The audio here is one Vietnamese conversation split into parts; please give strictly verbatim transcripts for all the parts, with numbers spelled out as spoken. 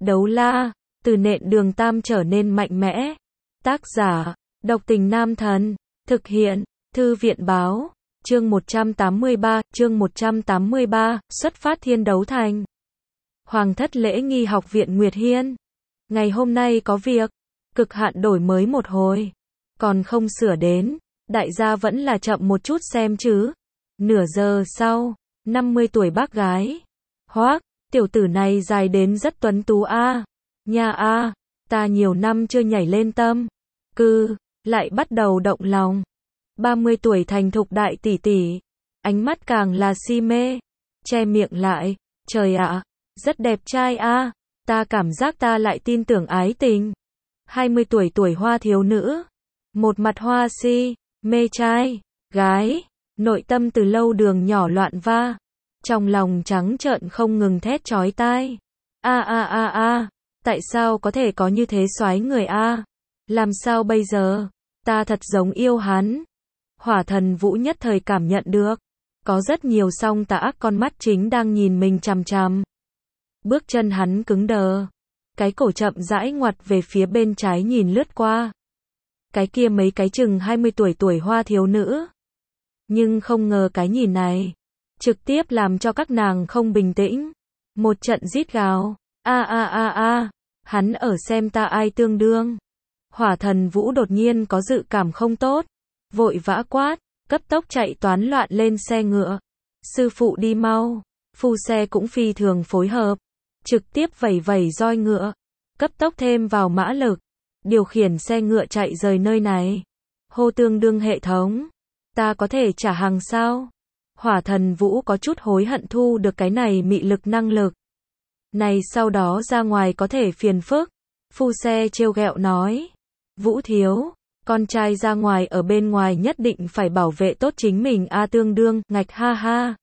Đấu la, từ nện đường tam trở nên mạnh mẽ. Tác giả, độc tình nam thần. Thực hiện, thư viện báo. Chương một trăm tám mươi ba, chương một trăm tám mươi ba, xuất phát thiên đấu thành. Hoàng thất lễ nghi học viện Nguyệt Hiên. Ngày hôm nay có việc, cực hạn đổi mới một hồi. Còn không sửa đến, đại gia vẫn là chậm một chút xem chứ. Nửa giờ sau, năm mươi tuổi bác gái. Hoác, tiểu tử này dài đến rất tuấn tú a. Nha a, ta nhiều năm chưa nhảy lên tâm. Cư, lại bắt đầu động lòng. ba mươi tuổi thành thục đại tỷ tỷ. Ánh mắt càng là si mê. Che miệng lại, trời ạ, rất đẹp trai a. Ta cảm giác ta lại tin tưởng ái tình. hai mươi tuổi tuổi hoa thiếu nữ. Một mặt hoa si, mê trai, gái. Nội tâm từ lâu đường nhỏ loạn va. Trong lòng trắng trợn không ngừng thét chói tai. A a a a, tại sao có thể có như thế soái người a? Làm sao bây giờ? Ta thật giống yêu hắn. Hỏa Thần Vũ nhất thời cảm nhận được. Có rất nhiều song tà ác con mắt chính đang nhìn mình chằm chằm. Bước chân hắn cứng đờ. Cái cổ chậm rãi ngoặt về phía bên trái nhìn lướt qua. Cái kia mấy cái chừng hai mươi tuổi tuổi hoa thiếu nữ. Nhưng không ngờ cái nhìn này trực tiếp làm cho các nàng không bình tĩnh. Một trận rít gào. A a a a, hắn ở xem ta ai tương đương. Hỏa Thần Vũ đột nhiên có dự cảm không tốt. Vội vã quát, cấp tốc chạy toán loạn lên xe ngựa. Sư phụ đi mau. Phu xe cũng phi thường phối hợp. Trực tiếp vẩy vẩy roi ngựa. Cấp tốc thêm vào mã lực. Điều khiển xe ngựa chạy rời nơi này. Hô tương đương hệ thống. Ta có thể trả hàng sao? Hỏa Thần Vũ có chút hối hận thu được cái này mị lực năng lực. Này sau đó ra ngoài có thể phiền phức. Phu xe trêu ghẹo nói. Vũ thiếu, con trai ra ngoài ở bên ngoài nhất định phải bảo vệ tốt chính mình a tương đương, ngạch ha ha.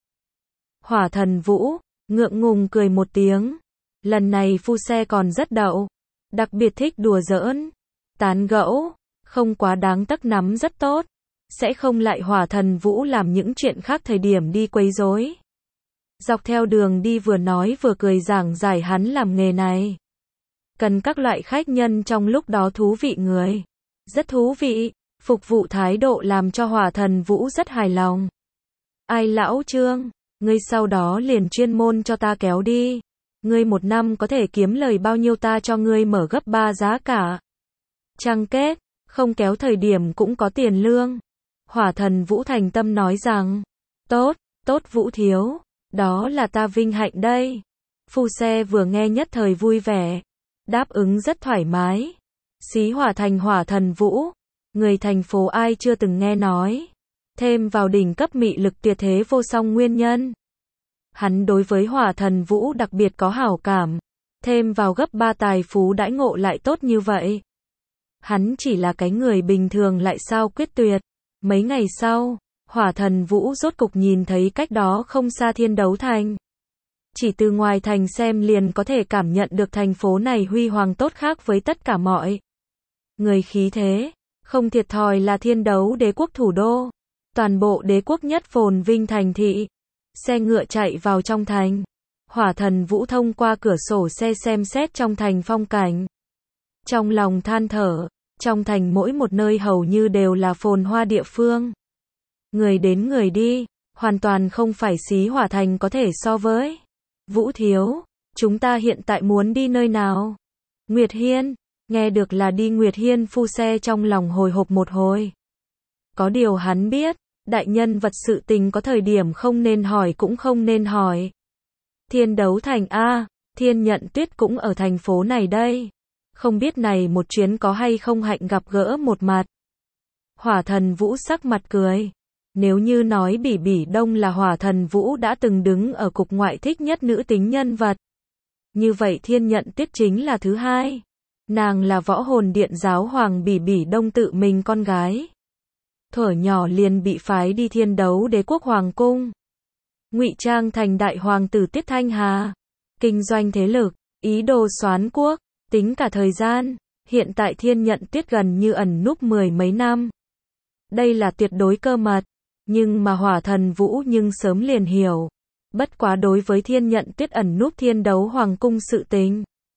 Hỏa Thần Vũ, ngượng ngùng cười một tiếng. Lần này phu xe còn rất đậu. Đặc biệt thích đùa giỡn. Tán gẫu, không quá đáng tấc nắm rất tốt. Sẽ không lại Hỏa Thần Vũ làm những chuyện khác thời điểm đi quấy rối. Dọc theo đường đi vừa nói vừa cười giảng giải hắn làm nghề này. Cần các loại khách nhân trong lúc đó thú vị người. Rất thú vị, phục vụ thái độ làm cho Hỏa Thần Vũ rất hài lòng. Ai lão Trương, ngươi sau đó liền chuyên môn cho ta kéo đi. Ngươi một năm có thể kiếm lời bao nhiêu ta cho ngươi mở gấp ba giá cả. Trăng kết, không kéo thời điểm cũng có tiền lương. Hỏa Thần Vũ thành tâm nói rằng, tốt, tốt Vũ thiếu, đó là ta vinh hạnh đây. Phu xe vừa nghe nhất thời vui vẻ, đáp ứng rất thoải mái. Xí Hỏa Thành Hỏa Thần Vũ, người thành phố ai chưa từng nghe nói. Thêm vào đỉnh cấp mị lực tuyệt thế vô song nguyên nhân. Hắn đối với Hỏa Thần Vũ đặc biệt có hảo cảm. Thêm vào gấp ba tài phú đãi ngộ lại tốt như vậy. Hắn chỉ là cái người bình thường lại sao quyết tuyệt. Mấy ngày sau, Hỏa Thần Vũ rốt cục nhìn thấy cách đó không xa thiên đấu thành. Chỉ từ ngoài thành xem liền có thể cảm nhận được thành phố này huy hoàng tốt khác với tất cả mọi người khí thế. Không thiệt thòi là thiên đấu đế quốc thủ đô. Toàn bộ đế quốc nhất phồn vinh thành thị. Xe ngựa chạy vào trong thành. Hỏa Thần Vũ thông qua cửa sổ xe xem xét trong thành phong cảnh. Trong lòng than thở. Trong thành mỗi một nơi hầu như đều là phồn hoa địa phương. Người đến người đi, hoàn toàn không phải Xí Hỏa Thành có thể so với. Vũ thiếu, chúng ta hiện tại muốn đi nơi nào? Nguyệt Hiên, nghe được là đi Nguyệt Hiên phu xe trong lòng hồi hộp một hồi. Có điều hắn biết, đại nhân vật sự tình có thời điểm không nên hỏi cũng không nên hỏi. Thiên đấu thành A, Thiên Nhận Tuyết cũng ở thành phố này đây. Không biết này một chuyến có hay không hạnh gặp gỡ một mặt. Hỏa Thần Vũ sắc mặt cười. Nếu như nói Bỉ Bỉ Đông là Hỏa Thần Vũ đã từng đứng ở cục ngoại thích nhất nữ tính nhân vật. Như vậy Thiên Nhận Tuyết chính là thứ hai. Nàng là võ hồn điện giáo hoàng Bỉ Bỉ Đông tự mình con gái. Thuở nhỏ liền bị phái đi thiên đấu đế quốc hoàng cung. Ngụy trang thành đại hoàng tử Tiết Thanh Hà. Kinh doanh thế lực, ý đồ soán quốc. Tính cả thời gian, hiện tại Thiên Nhận Tuyết gần như ẩn núp mười mấy năm. Đây là tuyệt đối cơ mật, nhưng mà Hỏa Thần Vũ nhưng sớm liền hiểu. Bất quá đối với Thiên Nhận Tuyết ẩn núp thiên đấu hoàng cung sự tình.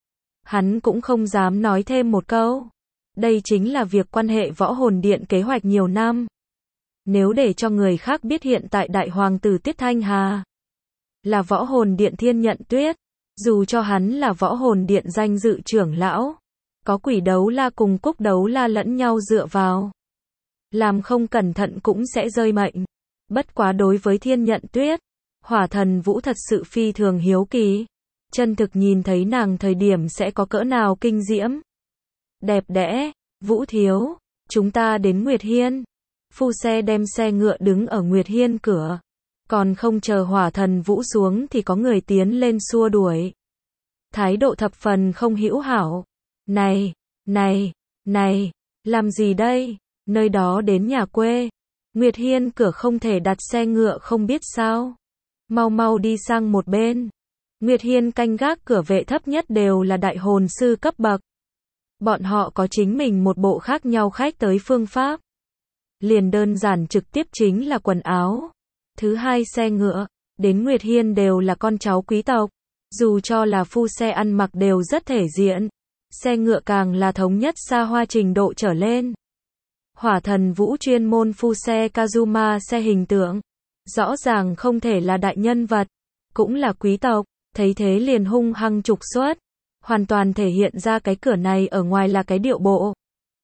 Hắn cũng không dám nói thêm một câu. Đây chính là việc quan hệ võ hồn điện kế hoạch nhiều năm. Nếu để cho người khác biết hiện tại đại hoàng tử Tiết Thanh Hà là võ hồn điện Thiên Nhận Tuyết, dù cho hắn là võ hồn điện danh dự trưởng lão, có Quỷ Đấu La cùng Cúc Đấu La lẫn nhau dựa vào, làm không cẩn thận cũng sẽ rơi mệnh. Bất quá đối với Thiên Nhận Tuyết, Hỏa Thần Vũ thật sự phi thường hiếu kỳ, chân thực nhìn thấy nàng thời điểm sẽ có cỡ nào kinh diễm. Đẹp đẽ, Vũ thiếu, chúng ta đến Nguyệt Hiên. Phu xe đem xe ngựa đứng ở Nguyệt Hiên cửa, còn không chờ Hỏa Thần Vũ xuống thì có người tiến lên xua đuổi. Thái độ thập phần không hữu hảo. Này, này, này, làm gì đây? Nơi đó đến nhà quê. Nguyệt Hiên cửa không thể đặt xe ngựa không biết sao. Mau mau đi sang một bên. Nguyệt Hiên canh gác cửa vệ thấp nhất đều là đại hồn sư cấp bậc. Bọn họ có chính mình một bộ khác nhau khách tới phương pháp. Liền đơn giản trực tiếp chính là quần áo. Thứ hai xe ngựa, đến Nguyệt Hiên đều là con cháu quý tộc. Dù cho là phu xe ăn mặc đều rất thể diện. Xe ngựa càng là thống nhất xa hoa trình độ trở lên. Hỏa Thần Vũ chuyên môn phu xe Kazuma xe hình tượng. Rõ ràng không thể là đại nhân vật, cũng là quý tộc, thấy thế liền hung hăng trục xuất. Hoàn toàn thể hiện ra cái cửa này ở ngoài là cái điệu bộ.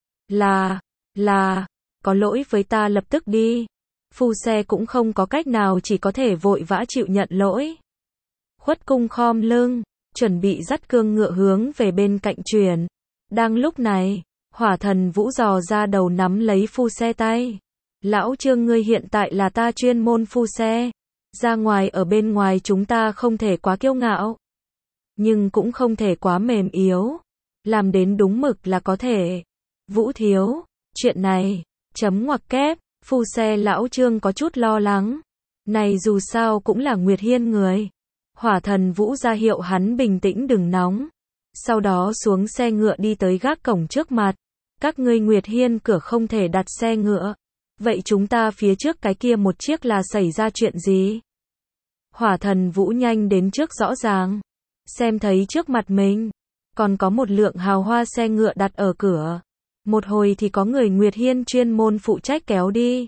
Là, là, có lỗi với ta lập tức đi. Phu xe cũng không có cách nào chỉ có thể vội vã chịu nhận lỗi. Khuất cung khom lưng, chuẩn bị dắt cương ngựa hướng về bên cạnh chuyển. Đang lúc này, Hỏa Thần Vũ dò ra đầu nắm lấy phu xe tay. Lão Trương ngươi hiện tại là ta chuyên môn phu xe. Ra ngoài ở bên ngoài chúng ta không thể quá kiêu ngạo. Nhưng cũng không thể quá mềm yếu. Làm đến đúng mực là có thể. Vũ thiếu, chuyện này, chấm ngoặc kép, phu xe lão Trương có chút lo lắng. Này dù sao cũng là Nguyệt Hiên người. Hỏa Thần Vũ ra hiệu hắn bình tĩnh đừng nóng. Sau đó xuống xe ngựa đi tới gác cổng trước mặt. Các ngươi Nguyệt Hiên cửa không thể đặt xe ngựa. Vậy chúng ta phía trước cái kia một chiếc là xảy ra chuyện gì? Hỏa Thần Vũ nhanh đến trước rõ ràng. Xem thấy trước mặt mình, còn có một lượng hào hoa xe ngựa đặt ở cửa. Một hồi thì có người Nguyệt Hiên chuyên môn phụ trách kéo đi.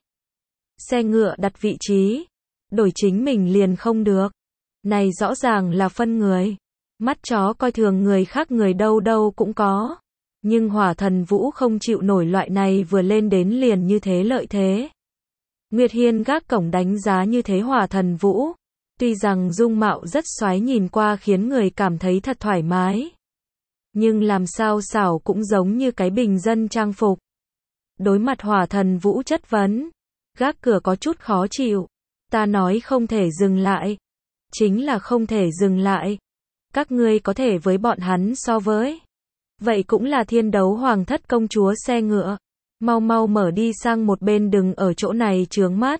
Xe ngựa đặt vị trí, đổi chính mình liền không được. Này rõ ràng là phân người. Mắt chó coi thường người khác người đâu đâu cũng có. Nhưng Hỏa Thần Vũ không chịu nổi loại này vừa lên đến liền như thế lợi thế. Nguyệt Hiên gác cổng đánh giá như thế Hỏa Thần Vũ. Tuy rằng dung mạo rất xoái nhìn qua khiến người cảm thấy thật thoải mái. Nhưng làm sao xảo cũng giống như cái bình dân trang phục. Đối mặt Hỏa Thần Vũ chất vấn. Gác cửa có chút khó chịu. Ta nói không thể dừng lại. Chính là không thể dừng lại. Các ngươi có thể với bọn hắn so với. Vậy cũng là Thiên Đấu Hoàng thất công chúa xe ngựa. Mau mau mở đi sang một bên đừng ở chỗ này chướng mắt.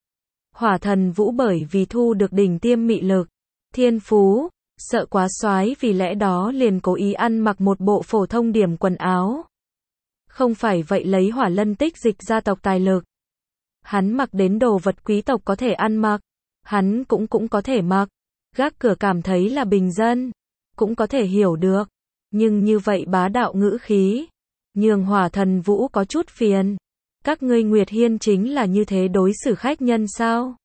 Hỏa Thần Vũ bởi vì thu được đỉnh tiêm mị lực, thiên phú, sợ quá xoái vì lẽ đó liền cố ý ăn mặc một bộ phổ thông điểm quần áo. Không phải vậy lấy Hỏa Lân tích dịch gia tộc tài lực. Hắn mặc đến đồ vật quý tộc có thể ăn mặc, hắn cũng cũng có thể mặc. Gác cửa cảm thấy là bình dân, cũng có thể hiểu được. Nhưng như vậy bá đạo ngữ khí, nhường Hỏa Thần Vũ có chút phiền. Các ngươi Nguyệt Hiên chính là như thế đối xử khách nhân sao?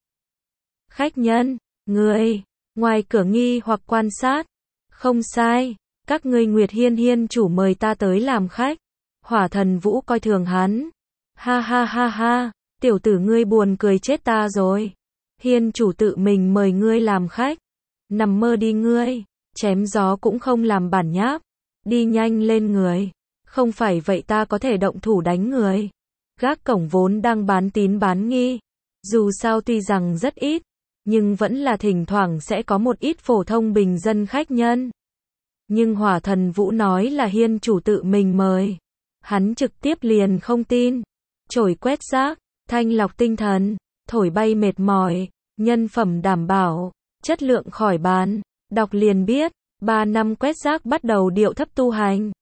Khách nhân, ngươi, ngoài cửa nghi hoặc quan sát. Không sai, các ngươi Nguyệt Hiên hiên chủ mời ta tới làm khách. Hỏa Thần Vũ coi thường hắn. Ha ha ha ha, tiểu tử ngươi buồn cười chết ta rồi. Hiên chủ tự mình mời ngươi làm khách. Nằm mơ đi ngươi, chém gió cũng không làm bản nháp. Đi nhanh lên người, không phải vậy ta có thể động thủ đánh người. Gác cổng vốn đang bán tín bán nghi. Dù sao tuy rằng rất ít, nhưng vẫn là thỉnh thoảng sẽ có một ít phổ thông bình dân khách nhân. Nhưng Hỏa Thần Vũ nói là hiên chủ tự mình mời. Hắn trực tiếp liền không tin. Chổi quét rác, thanh lọc tinh thần, thổi bay mệt mỏi, nhân phẩm đảm bảo, chất lượng khỏi bán. Đọc liền biết, ba năm quét rác bắt đầu điệu thấp tu hành.